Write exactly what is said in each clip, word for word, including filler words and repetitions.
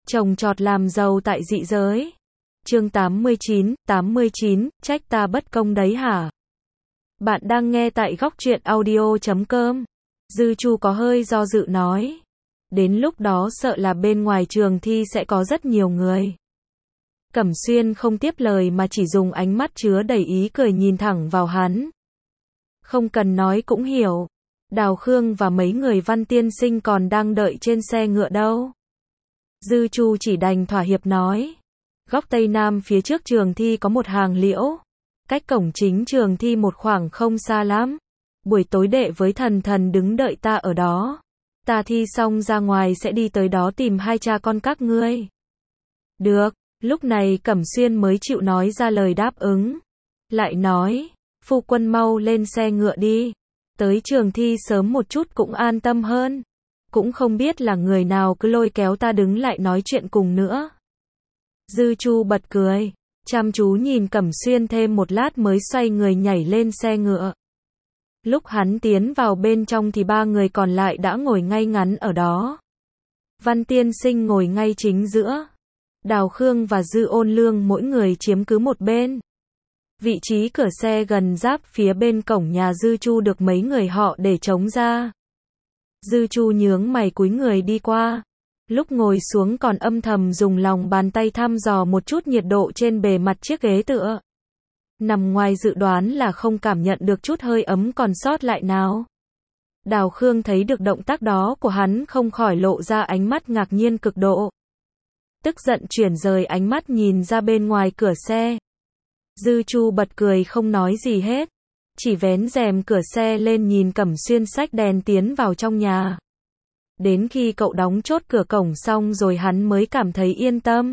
Trồng trọt làm giàu tại dị giới. Chương tám mươi chín, tám mươi chín, trách ta bất công đấy hả? Bạn đang nghe tại góc truyện audio chấm com. Dư Chu có hơi do dự nói. Đến lúc đó sợ là bên ngoài trường thi sẽ có rất nhiều người. Cẩm Xuyên không tiếp lời mà chỉ dùng ánh mắt chứa đầy ý cười nhìn thẳng vào hắn. Không cần nói cũng hiểu. Đào Khương và mấy người Văn tiên sinh còn đang đợi trên xe ngựa đâu. Dư Chu chỉ đành thỏa hiệp nói. Góc Tây Nam phía trước trường thi có một hàng liễu. Cách cổng chính trường thi một khoảng không xa lắm. Buổi tối đệ với thần thần đứng đợi ta ở đó. Ta thi xong ra ngoài sẽ đi tới đó tìm hai cha con các ngươi. Được, lúc này Cẩm Xuyên mới chịu nói ra lời đáp ứng. Lại nói, phu quân mau lên xe ngựa đi. Tới trường thi sớm một chút cũng an tâm hơn. Cũng không biết là người nào cứ lôi kéo ta đứng lại nói chuyện cùng nữa. Dư Chu bật cười, chăm chú nhìn Cẩm Xuyên thêm một lát mới xoay người nhảy lên xe ngựa. Lúc hắn tiến vào bên trong thì ba người còn lại đã ngồi ngay ngắn ở đó. Văn tiên sinh ngồi ngay chính giữa. Đào Khương và Dư Ôn Lương mỗi người chiếm cứ một bên. Vị trí cửa xe gần giáp phía bên cổng nhà Dư Chu được mấy người họ để trống ra. Dư Chu nhướng mày cúi người đi qua. Lúc ngồi xuống còn âm thầm dùng lòng bàn tay thăm dò một chút nhiệt độ trên bề mặt chiếc ghế tựa. Nằm ngoài dự đoán là không cảm nhận được chút hơi ấm còn sót lại nào. Đào Khương thấy được động tác đó của hắn không khỏi lộ ra ánh mắt ngạc nhiên cực độ. Tức giận chuyển rời ánh mắt nhìn ra bên ngoài cửa xe. Dư Chu bật cười không nói gì hết. Chỉ vén rèm cửa xe lên nhìn Cẩm Xuyên xách đèn tiến vào trong nhà. Đến khi cậu đóng chốt cửa cổng xong rồi hắn mới cảm thấy yên tâm.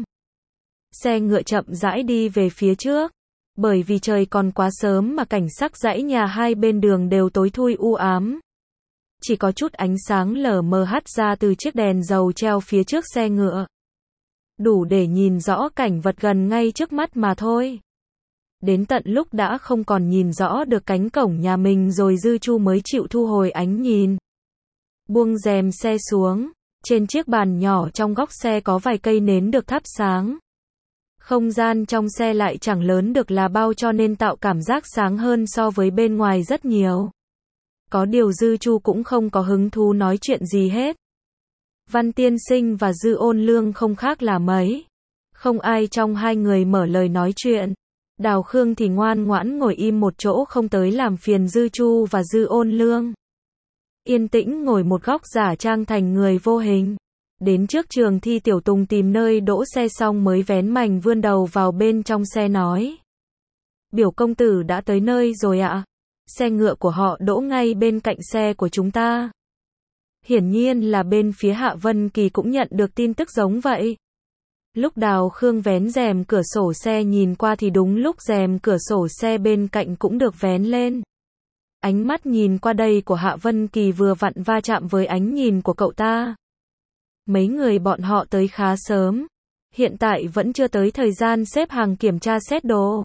Xe ngựa chậm rãi đi về phía trước. Bởi vì trời còn quá sớm mà cảnh sắc dãy nhà hai bên đường đều tối thui u ám. Chỉ có chút ánh sáng lờ mờ hắt ra từ chiếc đèn dầu treo phía trước xe ngựa. Đủ để nhìn rõ cảnh vật gần ngay trước mắt mà thôi. Đến tận lúc đã không còn nhìn rõ được cánh cổng nhà mình rồi Dư Chu mới chịu thu hồi ánh nhìn. Buông rèm xe xuống, trên chiếc bàn nhỏ trong góc xe có vài cây nến được thắp sáng. Không gian trong xe lại chẳng lớn được là bao cho nên tạo cảm giác sáng hơn so với bên ngoài rất nhiều. Có điều Dư Chu cũng không có hứng thú nói chuyện gì hết. Văn tiên sinh và Dư Ôn Lương không khác là mấy. Không ai trong hai người mở lời nói chuyện. Đào Khương thì ngoan ngoãn ngồi im một chỗ không tới làm phiền Dư Chu và Dư Ôn Lương. Yên tĩnh ngồi một góc giả trang thành người vô hình. Đến trước trường thi Tiểu Tùng tìm nơi đỗ xe xong mới vén mành vươn đầu vào bên trong xe nói. Biểu công tử đã tới nơi rồi ạ. Xe ngựa của họ đỗ ngay bên cạnh xe của chúng ta. Hiển nhiên là bên phía Hạ Vân Kỳ cũng nhận được tin tức giống vậy. Lúc Đào Khương vén rèm cửa sổ xe nhìn qua thì đúng lúc rèm cửa sổ xe bên cạnh cũng được vén lên. Ánh mắt nhìn qua đây của Hạ Vân Kỳ vừa vặn va chạm với ánh nhìn của cậu ta. Mấy người bọn họ tới khá sớm. Hiện tại vẫn chưa tới thời gian xếp hàng kiểm tra xét đồ.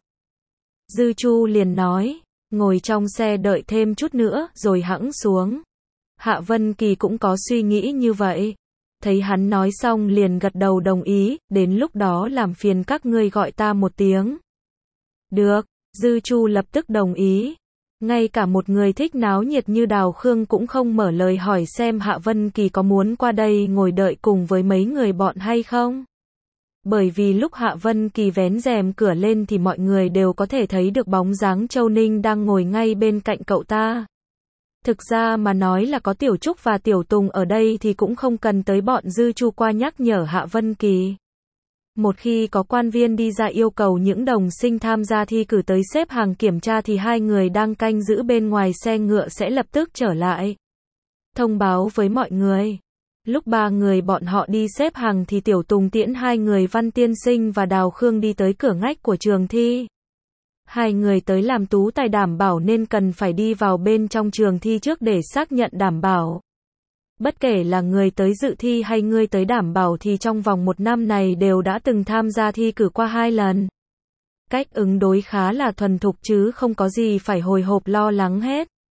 Dư Chu liền nói, ngồi trong xe đợi thêm chút nữa rồi hẵng xuống. Hạ Vân Kỳ cũng có suy nghĩ như vậy. Thấy hắn nói xong liền gật đầu đồng ý, đến lúc đó làm phiền các ngươi gọi ta một tiếng. Được, Dư Chu lập tức đồng ý. Ngay cả một người thích náo nhiệt như Đào Khương cũng không mở lời hỏi xem Hạ Vân Kỳ có muốn qua đây ngồi đợi cùng với mấy người bọn hay không. Bởi vì lúc Hạ Vân Kỳ vén rèm cửa lên thì mọi người đều có thể thấy được bóng dáng Châu Ninh đang ngồi ngay bên cạnh cậu ta. Thực ra mà nói là có Tiểu Trúc và Tiểu Tùng ở đây thì cũng không cần tới bọn Dư Chu qua nhắc nhở Hạ Vân Kỳ. Một khi có quan viên đi ra yêu cầu những đồng sinh tham gia thi cử tới xếp hàng kiểm tra thì hai người đang canh giữ bên ngoài xe ngựa sẽ lập tức trở lại. Thông báo với mọi người. Lúc ba người bọn họ đi xếp hàng thì Tiểu Tùng tiễn hai người Văn tiên sinh và Đào Khương đi tới cửa ngách của trường thi. Hai người tới làm tú tài đảm bảo nên cần phải đi vào bên trong trường thi trước để xác nhận đảm bảo. Bất kể là người tới dự thi hay người tới đảm bảo thì trong vòng một năm này đều đã từng tham gia thi cử qua hai lần. Cách ứng đối khá là thuần thục chứ không có gì phải hồi hộp lo lắng hết.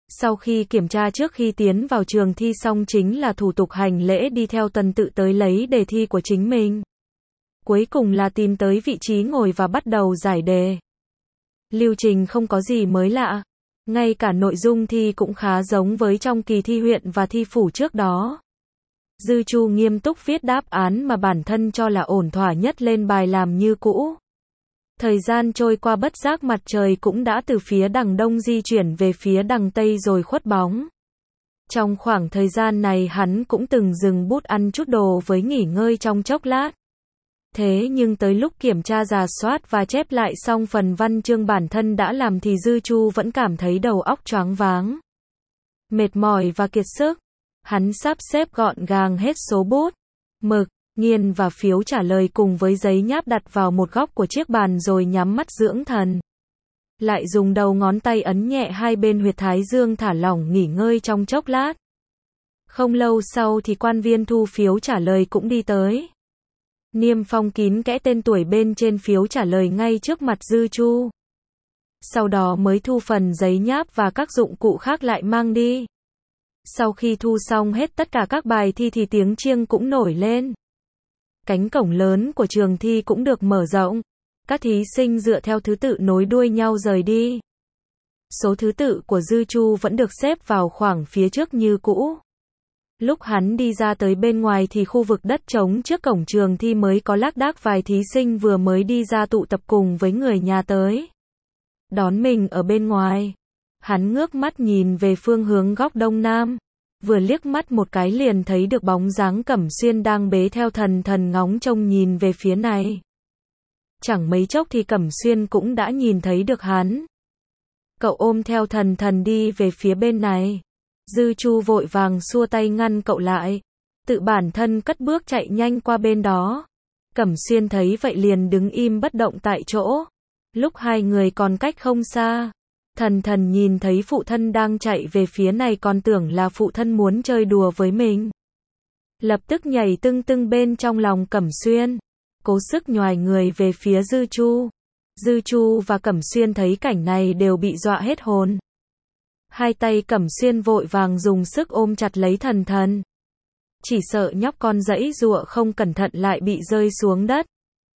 Sau khi kiểm tra trước khi tiến vào trường thi xong chính là thủ tục hành lễ đi theo tuần tự tới lấy đề thi của chính mình. Cuối cùng là tìm tới vị trí ngồi và bắt đầu giải đề. Lưu trình không có gì mới lạ. Ngay cả nội dung thi cũng khá giống với trong kỳ thi huyện và thi phủ trước đó. Dư Chu nghiêm túc viết đáp án mà bản thân cho là ổn thỏa nhất lên bài làm như cũ. Thời gian trôi qua bất giác mặt trời cũng đã từ phía đằng đông di chuyển về phía đằng tây rồi khuất bóng. Trong khoảng thời gian này hắn cũng từng dừng bút ăn chút đồ với nghỉ ngơi trong chốc lát. Thế nhưng tới lúc kiểm tra rà soát và chép lại xong phần văn chương bản thân đã làm thì Dư Chu vẫn cảm thấy đầu óc choáng váng. Mệt mỏi và kiệt sức. Hắn sắp xếp gọn gàng hết số bút, mực, nghiên và phiếu trả lời cùng với giấy nháp đặt vào một góc của chiếc bàn rồi nhắm mắt dưỡng thần. Lại dùng đầu ngón tay ấn nhẹ hai bên huyệt thái dương thả lỏng nghỉ ngơi trong chốc lát. Không lâu sau thì quan viên thu phiếu trả lời cũng đi tới. Niêm phong kín kẽ tên tuổi bên trên phiếu trả lời ngay trước mặt Dư Chu. Sau đó mới thu phần giấy nháp và các dụng cụ khác lại mang đi. Sau khi thu xong hết tất cả các bài thi thì tiếng chiêng cũng nổi lên. Cánh cổng lớn của trường thi cũng được mở rộng. Các thí sinh dựa theo thứ tự nối đuôi nhau rời đi. Số thứ tự của Dư Chu vẫn được xếp vào khoảng phía trước như cũ. Lúc hắn đi ra tới bên ngoài thì khu vực đất trống trước cổng trường thi mới có lác đác vài thí sinh vừa mới đi ra tụ tập cùng với người nhà tới đón mình ở bên ngoài. Hắn ngước mắt nhìn về phương hướng góc đông nam, vừa liếc mắt một cái liền thấy được bóng dáng Cẩm Xuyên đang bế theo Thần Thần ngóng trông nhìn về phía này. Chẳng mấy chốc thì Cẩm Xuyên cũng đã nhìn thấy được hắn. Cậu ôm theo Thần Thần đi về phía bên này. Dư Chu vội vàng xua tay ngăn cậu lại, tự bản thân cất bước chạy nhanh qua bên đó. Cẩm Xuyên thấy vậy liền đứng im bất động tại chỗ. Lúc hai người còn cách không xa, Thần Thần nhìn thấy phụ thân đang chạy về phía này còn tưởng là phụ thân muốn chơi đùa với mình. Lập tức nhảy tưng tưng bên trong lòng Cẩm Xuyên, cố sức nhoài người về phía Dư Chu. Dư Chu và Cẩm Xuyên thấy cảnh này đều bị dọa hết hồn. Hai tay Cẩm Xuyên vội vàng dùng sức ôm chặt lấy Thần Thần. Chỉ sợ nhóc con giãy giụa không cẩn thận lại bị rơi xuống đất.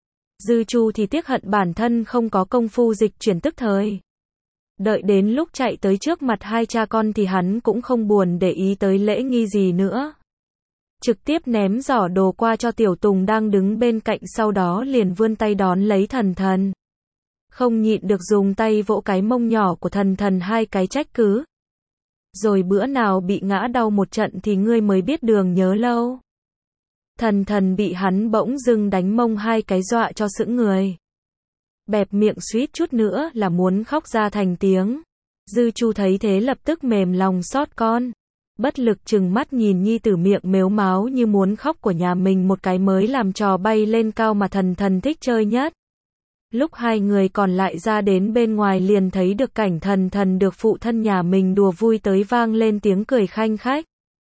Dư Chu thì tiếc hận bản thân không có công phu dịch chuyển tức thời. Đợi đến lúc chạy tới trước mặt hai cha con thì hắn cũng không buồn để ý tới lễ nghi gì nữa. Trực tiếp ném giỏ đồ qua cho Tiểu Tùng đang đứng bên cạnh, sau đó liền vươn tay đón lấy Thần Thần. Không nhịn được dùng tay vỗ cái mông nhỏ của Thần Thần hai cái trách cứ. Rồi bữa nào bị ngã đau một trận thì ngươi mới biết đường nhớ lâu. Thần Thần bị hắn bỗng dưng đánh mông hai cái dọa cho sững người. Bẹp miệng suýt chút nữa là muốn khóc ra thành tiếng. Dư Chu thấy thế lập tức mềm lòng xót con. Bất lực trừng mắt nhìn nhi tử miệng mếu máo như muốn khóc của nhà mình một cái mới làm trò bay lên cao mà Thần Thần thích chơi nhất. Lúc hai người còn lại ra đến bên ngoài liền thấy được cảnh Thần Thần được phụ thân nhà mình đùa vui tới vang lên tiếng cười khanh khách.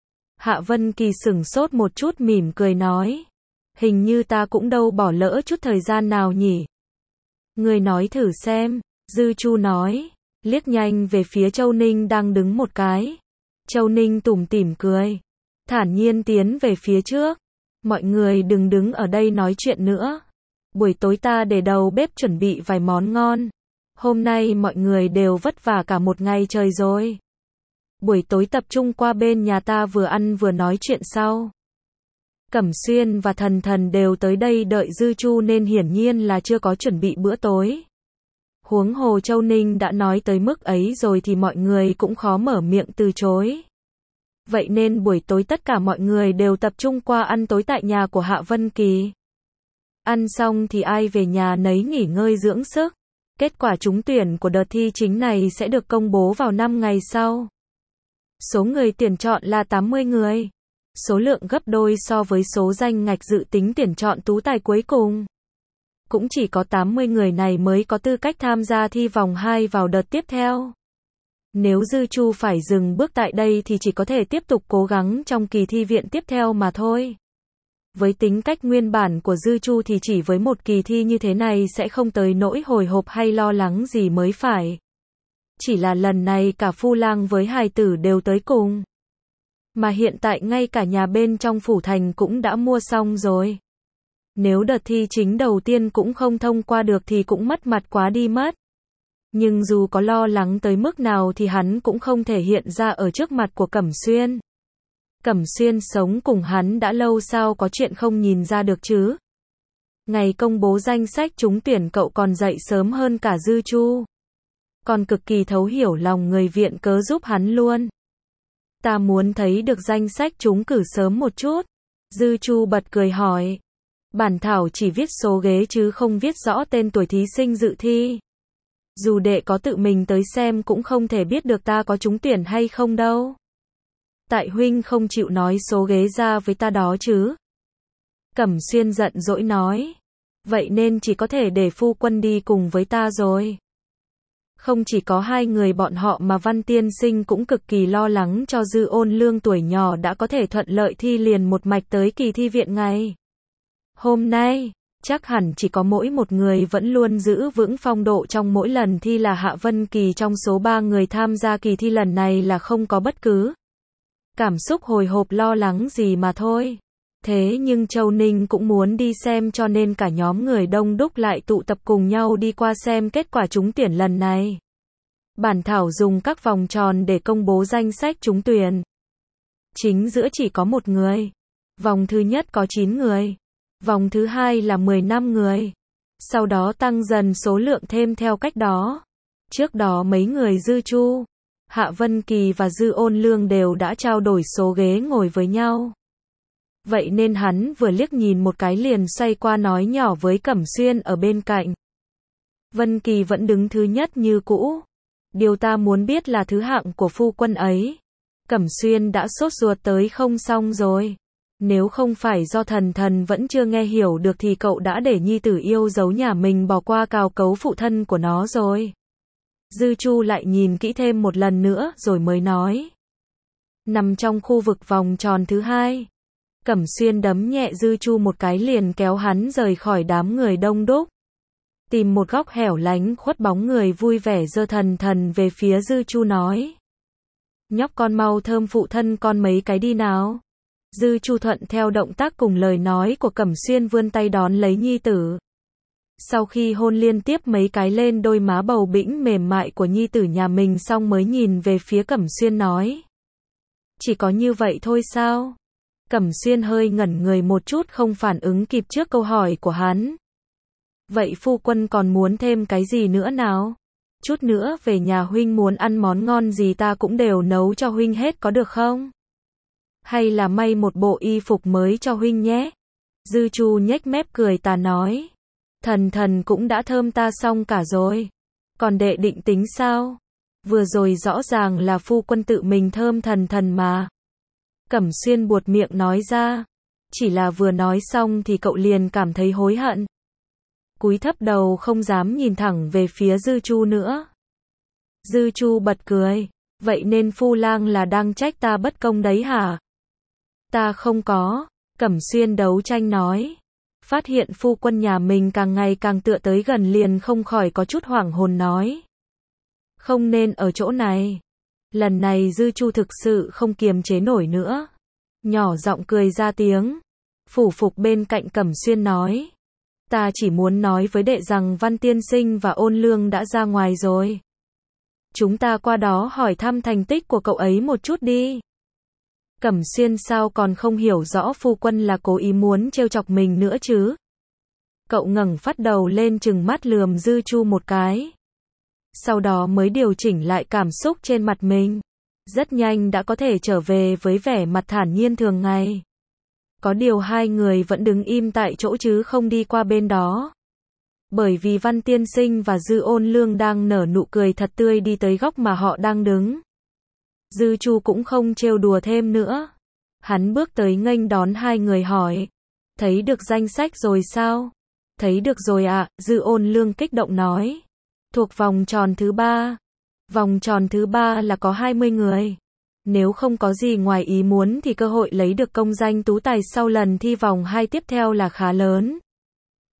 Hạ Vân Kỳ sửng sốt một chút mỉm cười nói. Hình như ta cũng đâu bỏ lỡ chút thời gian nào nhỉ. Người nói thử xem, Dư Chu nói, liếc nhanh về phía Châu Ninh đang đứng một cái. Châu Ninh tủm tỉm cười, thản nhiên tiến về phía trước. Mọi người đừng đứng ở đây nói chuyện nữa. Buổi tối ta để đầu bếp chuẩn bị vài món ngon. Hôm nay mọi người đều vất vả cả một ngày trời rồi. Buổi tối tập trung qua bên nhà ta vừa ăn vừa nói chuyện sau. Cẩm Xuyên và Thần Thần đều tới đây đợi Dư Chu nên hiển nhiên là chưa có chuẩn bị bữa tối. Huống hồ Châu Ninh đã nói tới mức ấy rồi thì mọi người cũng khó mở miệng từ chối. Vậy nên buổi tối tất cả mọi người đều tập trung qua ăn tối tại nhà của Hạ Vân Kỳ. Ăn xong thì ai về nhà nấy nghỉ ngơi dưỡng sức. Kết quả trúng tuyển của đợt thi chính này sẽ được công bố vào năm ngày sau. Số người tuyển chọn là tám mươi người. Số lượng gấp đôi so với số danh ngạch dự tính tuyển chọn tú tài cuối cùng. Cũng chỉ có tám mươi người này mới có tư cách tham gia thi vòng hai vào đợt tiếp theo. Nếu Dư Chu phải dừng bước tại đây thì chỉ có thể tiếp tục cố gắng trong kỳ thi viện tiếp theo mà thôi. Với tính cách nguyên bản của Dư Chu thì chỉ với một kỳ thi như thế này sẽ không tới nỗi hồi hộp hay lo lắng gì mới phải. Chỉ là lần này cả Phu Lang với hài tử đều tới cùng. Mà hiện tại ngay cả nhà bên trong phủ thành cũng đã mua xong rồi. Nếu đợt thi chính đầu tiên cũng không thông qua được thì cũng mất mặt quá đi mất. Nhưng dù có lo lắng tới mức nào thì hắn cũng không thể hiện ra ở trước mặt của Cẩm Xuyên. Cẩm Xuyên sống cùng hắn đã lâu, sao có chuyện không nhìn ra được chứ. Ngày công bố danh sách trúng tuyển cậu còn dậy sớm hơn cả Dư Chu. Còn cực kỳ thấu hiểu lòng người viện cớ giúp hắn luôn. Ta muốn thấy được danh sách trúng cử sớm một chút. Dư Chu bật cười hỏi. Bản thảo chỉ viết số ghế chứ không viết rõ tên tuổi thí sinh dự thi. Dù đệ có tự mình tới xem cũng không thể biết được ta có trúng tuyển hay không đâu. Tại huynh không chịu nói số ghế ra với ta đó chứ. Cẩm Xuyên giận dỗi nói. Vậy nên chỉ có thể để phu quân đi cùng với ta rồi. Không chỉ có hai người bọn họ mà Văn Tiên Sinh cũng cực kỳ lo lắng cho Dư Ôn Lương tuổi nhỏ đã có thể thuận lợi thi liền một mạch tới kỳ thi viện ngày hôm nay. Chắc hẳn chỉ có mỗi một người vẫn luôn giữ vững phong độ trong mỗi lần thi là Hạ Vân Kỳ, trong số ba người tham gia kỳ thi lần này là không có bất cứ cảm xúc hồi hộp lo lắng gì mà thôi. Thế nhưng Châu Ninh cũng muốn đi xem cho nên cả nhóm người đông đúc lại tụ tập cùng nhau đi qua xem kết quả trúng tuyển lần này. Bản thảo dùng các vòng tròn để công bố danh sách trúng tuyển. Chính giữa chỉ có một người. Vòng thứ nhất có chín người. Vòng thứ hai là mười lăm người. Sau đó tăng dần số lượng thêm theo cách đó. Trước đó mấy người Dư Chu, Hạ Vân Kỳ và Dư Ôn Lương đều đã trao đổi số ghế ngồi với nhau. Vậy nên hắn vừa liếc nhìn một cái liền xoay qua nói nhỏ với Cẩm Xuyên ở bên cạnh. Vân Kỳ vẫn đứng thứ nhất như cũ. Điều ta muốn biết là thứ hạng của phu quân ấy. Cẩm Xuyên đã sốt ruột tới không xong rồi. Nếu không phải do thần thần vẫn chưa nghe hiểu được thì cậu đã để nhi tử yêu dấu nhà mình bỏ qua cào cấu phụ thân của nó rồi. Dư Chu lại nhìn kỹ thêm một lần nữa rồi mới nói. Nằm trong khu vực vòng tròn thứ hai. Cẩm Xuyên đấm nhẹ Dư Chu một cái liền kéo hắn rời khỏi đám người đông đúc. Tìm một góc hẻo lánh khuất bóng người vui vẻ giơ thần thần về phía Dư Chu nói. Nhóc con mau thơm phụ thân con mấy cái đi nào. Dư Chu thuận theo động tác cùng lời nói của Cẩm Xuyên vươn tay đón lấy nhi tử. Sau khi hôn liên tiếp mấy cái lên đôi má bầu bĩnh mềm mại của nhi tử nhà mình xong mới nhìn về phía Cẩm Xuyên nói. Chỉ có như vậy thôi sao? Cẩm Xuyên hơi ngẩn người một chút không phản ứng kịp trước câu hỏi của hắn. Vậy phu quân còn muốn thêm cái gì nữa nào? Chút nữa về nhà huynh muốn ăn món ngon gì ta cũng đều nấu cho huynh hết có được không? Hay là may một bộ y phục mới cho huynh nhé? Dư Chu nhếch mép cười tà nói. Thần thần cũng đã thơm ta xong cả rồi. Còn đệ định tính sao? Vừa rồi rõ ràng là phu quân tự mình thơm thần thần mà. Cẩm Xuyên buột miệng nói ra. Chỉ là vừa nói xong thì cậu liền cảm thấy hối hận. Cúi thấp đầu không dám nhìn thẳng về phía Dư Chu nữa. Dư Chu bật cười. Vậy nên Phu Lang là đang trách ta bất công đấy hả? Ta không có. Cẩm Xuyên đấu tranh nói. Phát hiện phu quân nhà mình càng ngày càng tựa tới gần liền không khỏi có chút hoảng hồn nói. Không nên ở chỗ này. Lần này Dư Chu thực sự không kiềm chế nổi nữa. Nhỏ giọng cười ra tiếng. Phủ phục bên cạnh Cẩm Xuyên nói. Ta chỉ muốn nói với đệ rằng Văn Tiên Sinh và Ôn Lương đã ra ngoài rồi. Chúng ta qua đó hỏi thăm thành tích của cậu ấy một chút đi. Cẩm Xuyên sao còn không hiểu rõ phu quân là cố ý muốn trêu chọc mình nữa chứ? Cậu ngẩng phát đầu lên trừng mắt lườm Dư Chu một cái. Sau đó mới điều chỉnh lại cảm xúc trên mặt mình. Rất nhanh đã có thể trở về với vẻ mặt thản nhiên thường ngày. Có điều hai người vẫn đứng im tại chỗ chứ không đi qua bên đó. Bởi vì Văn Tiên Sinh và Dư Ôn Lương đang nở nụ cười thật tươi đi tới góc mà họ đang đứng. Dư Chu cũng không trêu đùa thêm nữa. Hắn bước tới nghênh đón hai người hỏi. Thấy được danh sách rồi sao? Thấy được rồi ạ, à, Dư Ôn Lương kích động nói. Thuộc vòng tròn thứ ba. Vòng tròn thứ ba là có hai mươi người. Nếu không có gì ngoài ý muốn thì cơ hội lấy được công danh tú tài sau lần thi vòng hai tiếp theo là khá lớn.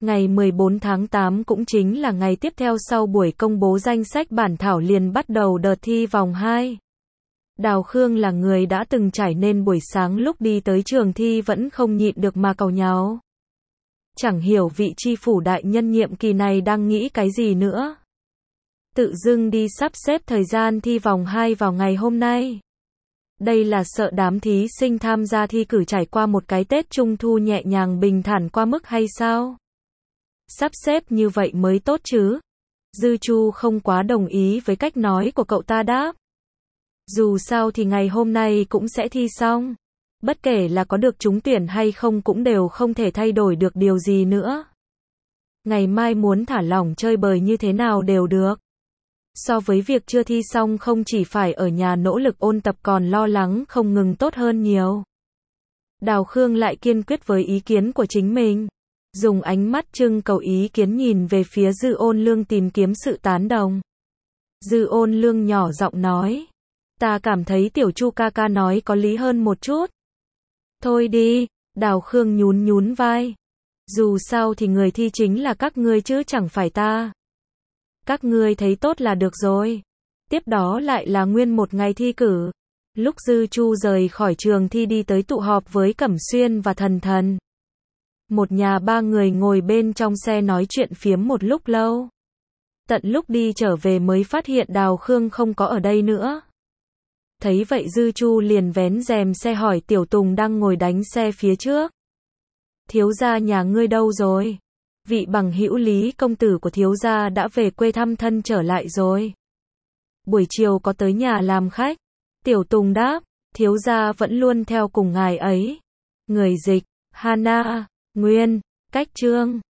Ngày mười bốn tháng tám cũng chính là ngày tiếp theo sau buổi công bố danh sách bản thảo liền bắt đầu đợt thi vòng hai. Đào Khương là người đã từng trải nên buổi sáng lúc đi tới trường thi vẫn không nhịn được mà càu nháo. Chẳng hiểu vị tri phủ đại nhân nhiệm kỳ này đang nghĩ cái gì nữa. Tự dưng đi sắp xếp thời gian thi vòng hai vào ngày hôm nay. Đây là sợ đám thí sinh tham gia thi cử trải qua một cái Tết Trung Thu nhẹ nhàng bình thản qua mức hay sao? Sắp xếp như vậy mới tốt chứ. Dư Chu không quá đồng ý với cách nói của cậu ta đáp. Dù sao thì ngày hôm nay cũng sẽ thi xong. Bất kể là có được trúng tuyển hay không cũng đều không thể thay đổi được điều gì nữa. Ngày mai muốn thả lỏng chơi bời như thế nào đều được. So với việc chưa thi xong không chỉ phải ở nhà nỗ lực ôn tập còn lo lắng không ngừng tốt hơn nhiều. Đào Khương lại kiên quyết với ý kiến của chính mình. Dùng ánh mắt trưng cầu ý kiến nhìn về phía Dư Ôn Lương tìm kiếm sự tán đồng. Dư Ôn Lương nhỏ giọng nói. Ta cảm thấy tiểu Chu ca ca nói có lý hơn một chút. Thôi đi, Đào Khương nhún nhún vai. Dù sao thì người thi chính là các ngươi chứ chẳng phải ta. Các ngươi thấy tốt là được rồi. Tiếp đó lại là nguyên một ngày thi cử. Lúc Dư Chu rời khỏi trường thi đi tới tụ họp với Cẩm Xuyên và Thần Thần. Một nhà ba người ngồi bên trong xe nói chuyện phiếm một lúc lâu. Tận lúc đi trở về mới phát hiện Đào Khương không có ở đây nữa. Thấy vậy Dư Chu liền vén rèm xe hỏi Tiểu Tùng đang ngồi đánh xe phía trước. Thiếu gia nhà ngươi đâu rồi? Vị bằng hữu Lý công tử của thiếu gia đã về quê thăm thân trở lại rồi. Buổi chiều có tới nhà làm khách. Tiểu Tùng đáp, thiếu gia vẫn luôn theo cùng ngài ấy. Người dịch, Hana, Nguyên, Cách Trương.